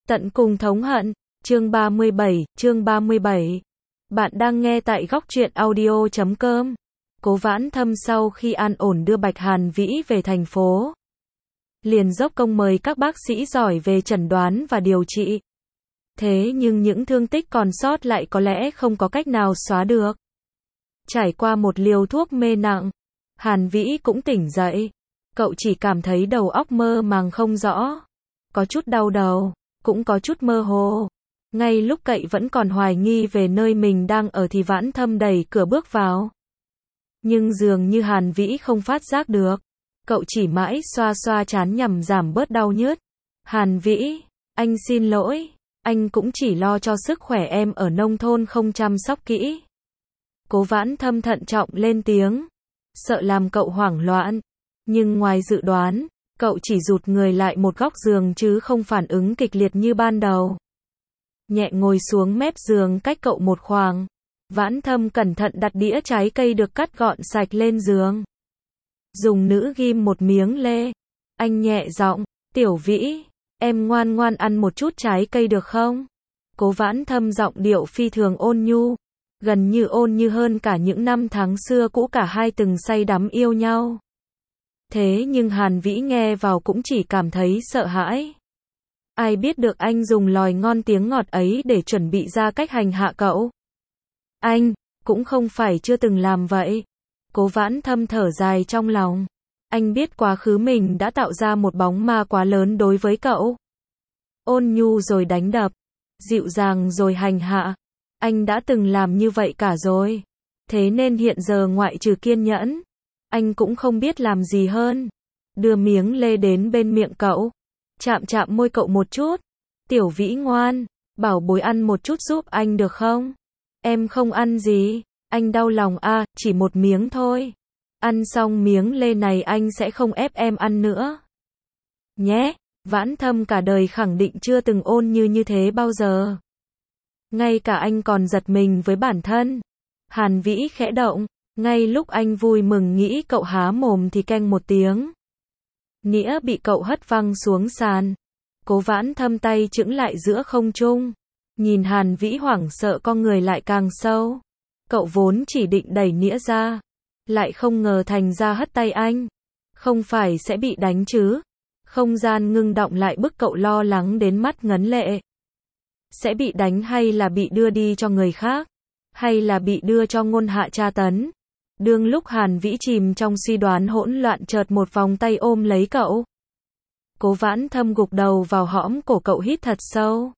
Tận cùng thống hận, chương 37. Bạn đang nghe tại góc truyện audio.com. Cố Vãn Thâm sau khi an ổn đưa Bạch Hàn Vĩ về thành phố, liền dốc công mời các bác sĩ giỏi về chẩn đoán và điều trị. Thế nhưng những thương tích còn sót lại có lẽ không có cách nào xóa được. Trải qua một liều thuốc mê nặng, Hàn Vĩ cũng tỉnh dậy. Cậu chỉ cảm thấy đầu óc mơ màng không rõ, có chút đau đầu, cũng có chút mơ hồ. Ngay lúc cậu vẫn còn hoài nghi về nơi mình đang ở thì Vãn Thâm đẩy cửa bước vào. Nhưng dường như Hàn Vĩ không phát giác được. Cậu chỉ mãi xoa xoa trán nhằm giảm bớt đau nhức. Hàn Vĩ, anh xin lỗi, anh cũng chỉ lo cho sức khỏe em ở nông thôn không chăm sóc kỹ. Cố Vãn Thâm thận trọng lên tiếng, sợ làm cậu hoảng loạn. Nhưng ngoài dự đoán, cậu chỉ rụt người lại một góc giường chứ không phản ứng kịch liệt như ban đầu. Nhẹ ngồi xuống mép giường cách cậu một khoảng. Vãn Thâm cẩn thận đặt đĩa trái cây được cắt gọn sạch lên giường. Dùng nữ ghim một miếng lê. Anh nhẹ giọng, Tiểu Vĩ, em ngoan ngoan ăn một chút trái cây được không? Cố Vãn Thâm giọng điệu phi thường ôn nhu. Gần như ôn như hơn cả những năm tháng xưa cũ cả hai từng say đắm yêu nhau. Thế nhưng Hàn Vĩ nghe vào cũng chỉ cảm thấy sợ hãi. Ai biết được anh dùng lời ngon tiếng ngọt ấy để chuẩn bị ra cách hành hạ cậu. Anh, cũng không phải chưa từng làm vậy. Cố Vãn Thâm thở dài trong lòng. Anh biết quá khứ mình đã tạo ra một bóng ma quá lớn đối với cậu. Ôn nhu rồi đánh đập, dịu dàng rồi hành hạ. Anh đã từng làm như vậy cả rồi. Thế nên hiện giờ ngoại trừ kiên nhẫn, anh cũng không biết làm gì hơn. Đưa miếng lê đến bên miệng cậu, chạm chạm môi cậu một chút. Tiểu Vĩ ngoan, bảo bối ăn một chút giúp anh được không? Em không ăn gì, anh đau lòng à, chỉ một miếng thôi. Ăn xong miếng lê này anh sẽ không ép em ăn nữa. Nhé, Vãn Thâm cả đời khẳng định chưa từng ôn như thế bao giờ. Ngay cả anh còn giật mình với bản thân. Hàn Vĩ khẽ động. Ngay lúc anh vui mừng nghĩ cậu há mồm thì keng một tiếng. Nĩa bị cậu hất văng xuống sàn. Cố Vãn Thâm tay chững lại giữa không trung. Nhìn Hàn Vĩ hoảng sợ con người lại càng sâu. Cậu vốn chỉ định đẩy nĩa ra. Lại không ngờ thành ra hất tay anh. Không phải sẽ bị đánh chứ. Không gian ngưng động lại bức cậu lo lắng đến mắt ngấn lệ. Sẽ bị đánh hay là bị đưa đi cho người khác? Hay là bị đưa cho ngôn hạ tra tấn? Đương lúc Hàn Vĩ chìm trong suy đoán hỗn loạn chợt một vòng tay ôm lấy cậu. Cố Vãn Thâm gục đầu vào hõm cổ cậu hít thật sâu.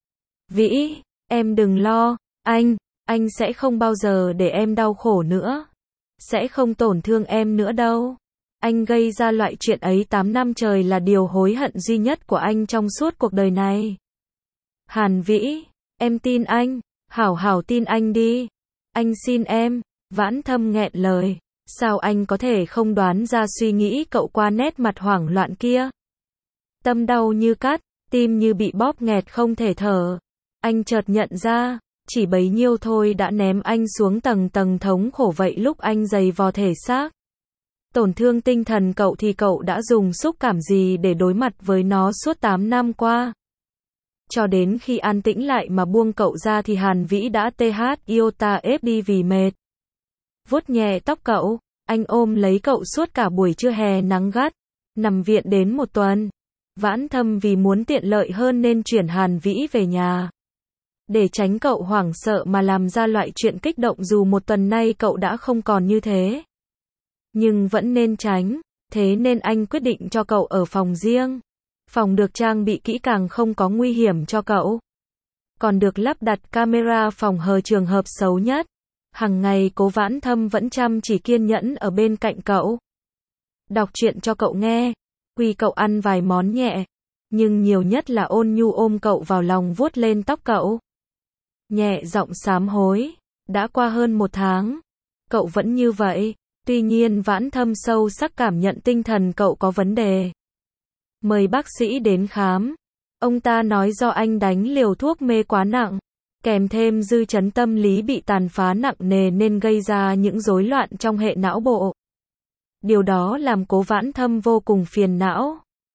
Vĩ, em đừng lo, anh sẽ không bao giờ để em đau khổ nữa. Sẽ không tổn thương em nữa đâu. Anh gây ra loại chuyện ấy 8 năm trời là điều hối hận duy nhất của anh trong suốt cuộc đời này. Hàn Vĩ, em tin anh, hảo tin anh đi. Anh xin em. Vãn Thâm nghẹn lời. Sao anh có thể không đoán ra suy nghĩ cậu qua nét mặt hoảng loạn kia? Tâm đau như cắt, tim như bị bóp nghẹt không thể thở. Anh chợt nhận ra, chỉ bấy nhiêu thôi đã ném anh xuống tầng thống khổ vậy lúc anh giày vò thể xác. Tổn thương tinh thần cậu thì cậu đã dùng xúc cảm gì để đối mặt với nó suốt 8 năm qua? Cho đến khi an tĩnh lại mà buông cậu ra thì Hàn Vĩ đã iota ép đi vì mệt. Vuốt nhẹ tóc cậu, anh ôm lấy cậu suốt cả buổi trưa hè nắng gắt. Nằm viện đến 1 tuần. Vãn Thâm vì muốn tiện lợi hơn nên chuyển Hàn Vĩ về nhà. Để tránh cậu hoảng sợ mà làm ra loại chuyện kích động dù 1 tuần nay cậu đã không còn như thế. Nhưng vẫn nên tránh, thế nên anh quyết định cho cậu ở phòng riêng. Phòng được trang bị kỹ càng không có nguy hiểm cho cậu. Còn được lắp đặt camera phòng hờ trường hợp xấu nhất. Hằng ngày Cố Vãn Thâm vẫn chăm chỉ kiên nhẫn ở bên cạnh cậu. Đọc truyện cho cậu nghe. Quy cậu ăn vài món nhẹ. Nhưng nhiều nhất là ôn nhu ôm cậu vào lòng vuốt lên tóc cậu. Nhẹ giọng sám hối. Đã qua hơn 1 tháng. Cậu vẫn như vậy. Tuy nhiên Vãn Thâm sâu sắc cảm nhận tinh thần cậu có vấn đề. Mời bác sĩ đến khám. Ông ta nói do anh đánh liều thuốc mê quá nặng. Kèm thêm dư chấn tâm lý bị tàn phá nặng nề nên gây ra những rối loạn trong hệ não bộ. Điều đó làm Cố Vãn Thâm vô cùng phiền não.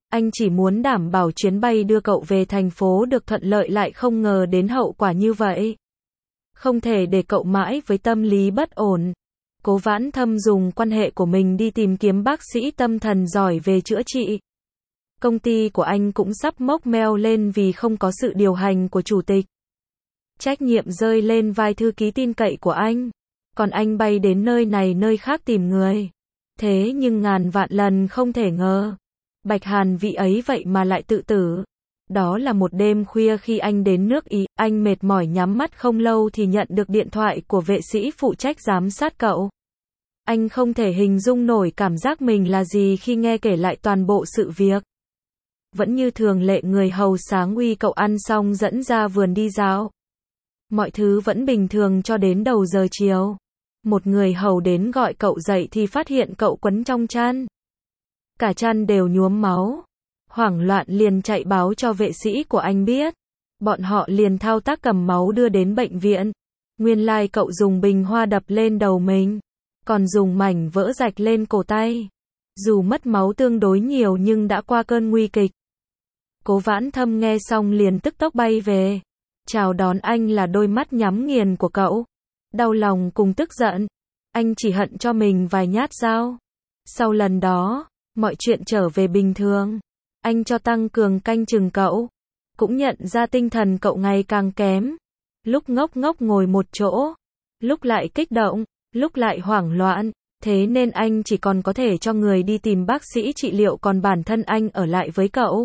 Anh chỉ muốn đảm bảo chuyến bay đưa cậu về thành phố được thuận lợi, lại không ngờ đến hậu quả như vậy. Không thể để cậu mãi với tâm lý bất ổn. Cố Vãn Thâm dùng quan hệ của mình đi tìm kiếm bác sĩ tâm thần giỏi về chữa trị. Công ty của anh cũng sắp mốc meo lên vì không có sự điều hành của chủ tịch. Trách nhiệm rơi lên vai thư ký tin cậy của anh. Còn anh bay đến nơi này nơi khác tìm người. Thế nhưng ngàn vạn lần không thể ngờ. Bạch Hàn Vĩ ấy vậy mà lại tự tử. Đó là một đêm khuya khi anh đến nước Ý, anh mệt mỏi nhắm mắt không lâu thì nhận được điện thoại của vệ sĩ phụ trách giám sát cậu. Anh không thể hình dung nổi cảm giác mình là gì khi nghe kể lại toàn bộ sự việc. Vẫn như thường lệ, người hầu sáng uy cậu ăn xong dẫn ra vườn đi dạo. Mọi thứ vẫn bình thường cho đến đầu giờ chiều. Một người hầu đến gọi cậu dậy thì phát hiện cậu quấn trong chăn. Cả chăn đều nhuốm máu. Hoảng loạn liền chạy báo cho vệ sĩ của anh biết. Bọn họ liền thao tác cầm máu đưa đến bệnh viện. Nguyên lai cậu dùng bình hoa đập lên đầu mình, còn dùng mảnh vỡ rạch lên cổ tay. Dù mất máu tương đối nhiều nhưng đã qua cơn nguy kịch. Cố Vãn Thâm nghe xong liền tức tốc bay về. Chào đón anh là đôi mắt nhắm nghiền của cậu. Đau lòng cùng tức giận. Anh chỉ hận cho mình vài nhát dao. Sau lần đó, mọi chuyện trở về bình thường. Anh cho tăng cường canh chừng cậu. Cũng nhận ra tinh thần cậu ngày càng kém. Lúc ngốc ngốc ngồi một chỗ. Lúc lại kích động. Lúc lại hoảng loạn. Thế nên anh chỉ còn có thể cho người đi tìm bác sĩ trị liệu, còn bản thân anh ở lại với cậu.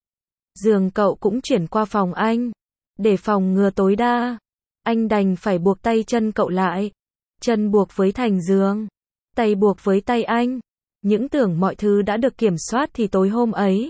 Giường cậu cũng chuyển qua phòng anh. Để phòng ngừa tối đa, anh đành phải buộc tay chân cậu lại. Chân buộc với thành giường, tay buộc với tay anh. Những tưởng mọi thứ đã được kiểm soát thì tối hôm ấy,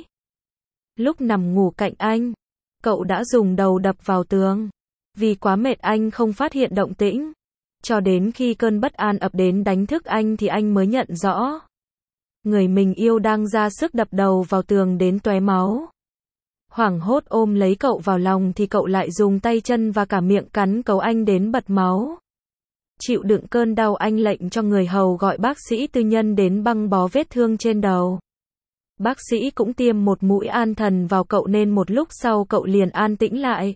lúc nằm ngủ cạnh anh, cậu đã dùng đầu đập vào tường. Vì quá mệt anh không phát hiện động tĩnh. Cho đến khi cơn bất an ập đến đánh thức anh thì anh mới nhận rõ. Người mình yêu đang ra sức đập đầu vào tường đến tóe máu. Hoảng hốt ôm lấy cậu vào lòng thì cậu lại dùng tay chân và cả miệng cắn cấu anh đến bật máu. Chịu đựng cơn đau, anh lệnh cho người hầu gọi bác sĩ tư nhân đến băng bó vết thương trên đầu. Bác sĩ cũng tiêm một mũi an thần vào cậu nên một lúc sau cậu liền an tĩnh lại.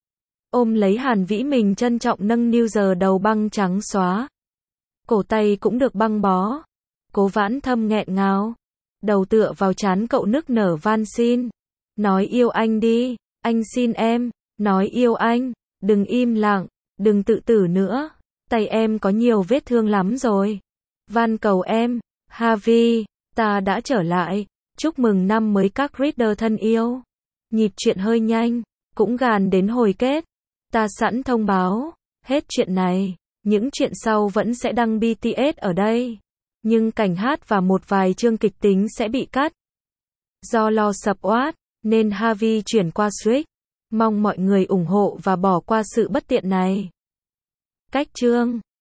Ôm lấy Hàn Vĩ mình trân trọng nâng niu, giờ đầu băng trắng xóa. Cổ tay cũng được băng bó. Cố Vãn Thâm nghẹn ngào. Đầu tựa vào trán cậu nức nở van xin. Nói yêu anh đi, anh xin em, nói yêu anh, đừng im lặng, đừng tự tử nữa, tay em có nhiều vết thương lắm rồi. Van cầu em, Harvey, ta đã trở lại, chúc mừng năm mới các reader thân yêu. Nhịp truyện hơi nhanh, cũng gàn đến hồi kết, ta sẵn thông báo, hết chuyện này, những chuyện sau vẫn sẽ đăng BTS ở đây, nhưng cảnh hát và một vài chương kịch tính sẽ bị cắt. Do lo sập oát, nên Harvey chuyển qua Switch. Mong mọi người ủng hộ và bỏ qua sự bất tiện này. Cách chương